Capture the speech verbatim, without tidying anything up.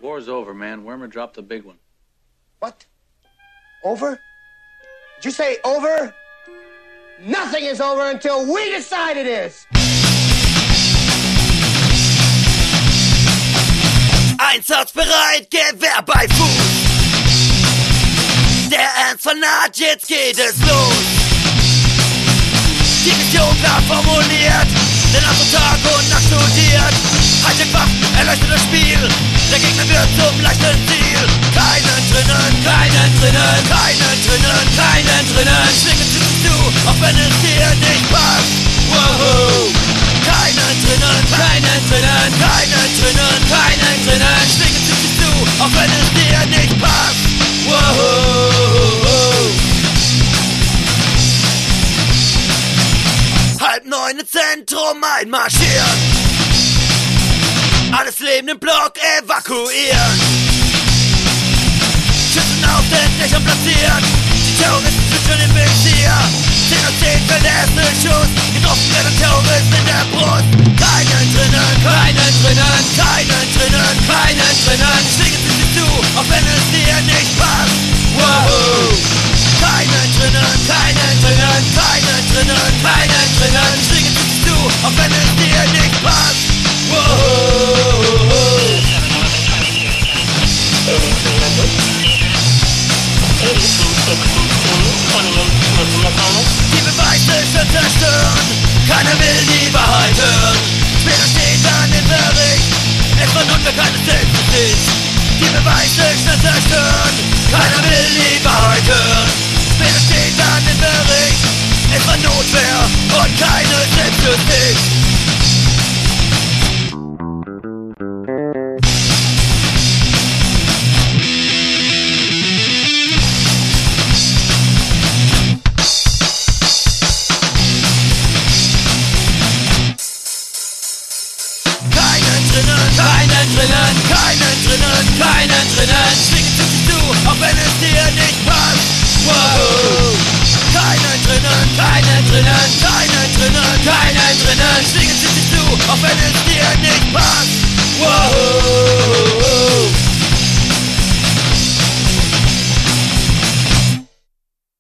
war's over, man. Wormer dropped the big one. What? Over? Did you say over? Nothing is over until we decide it is. Einsatzbereit, Gewehr bei Fuß. Der Ernst von naht, jetzt geht es los. Die Mission klar formuliert, denn am Tag und Nacht studiert. Hightech Waffen, erleuchtet das Spiel. Der Gegner wird zum leichten Ziel. Keinen drinnen, keinen drinnen, keinen drinnen, keinen drinnen. Schlinge zu, auch wenn es dir nicht passt. Wow. Keinen drinnen, keinen drinnen, keinen drinnen, keinen drinnen. Schlinge zu, auch wenn es dir nicht passt. Wow. Halb neun im Zentrum einmarschieren. Alles Leben im Block evakuieren. Schützen auf den Dächern platziert. Die Terroristen sind schon im Visier. Zehn und zehn fällt der erste Schuss. Getroffen werden Terroristen in der Brust. Keinen drinnen, keinen drinnen, keinen drinnen, keinen drinnen. Schlägen sie sich zu, auch wenn es dir nicht passt. Wow. Keinen drinnen, keinen drinnen, keinen drinnen, keinen drinnen. Schlägen sie sich zu, auch wenn es dir nicht passt. Wow. Die Beweise schon zerstören, keiner will die Wahrheit hören. Später steht dann im Bericht, es war notwehr keine Selbstjustiz. Die Beweise schon zerstören, keiner will die Wahrheit hören. Später steht dann im Bericht, es war Notwehr und keine Selbstjustiz. Keinen drinnen, keinen drinnen, keinen drinnen. Schlinge zu sich zu, auch wenn es dir nicht passt. Wow. Keinen drinnen, keinen drinnen, keinen drinnen, keinen drinnen. Schlinge zu sich zu,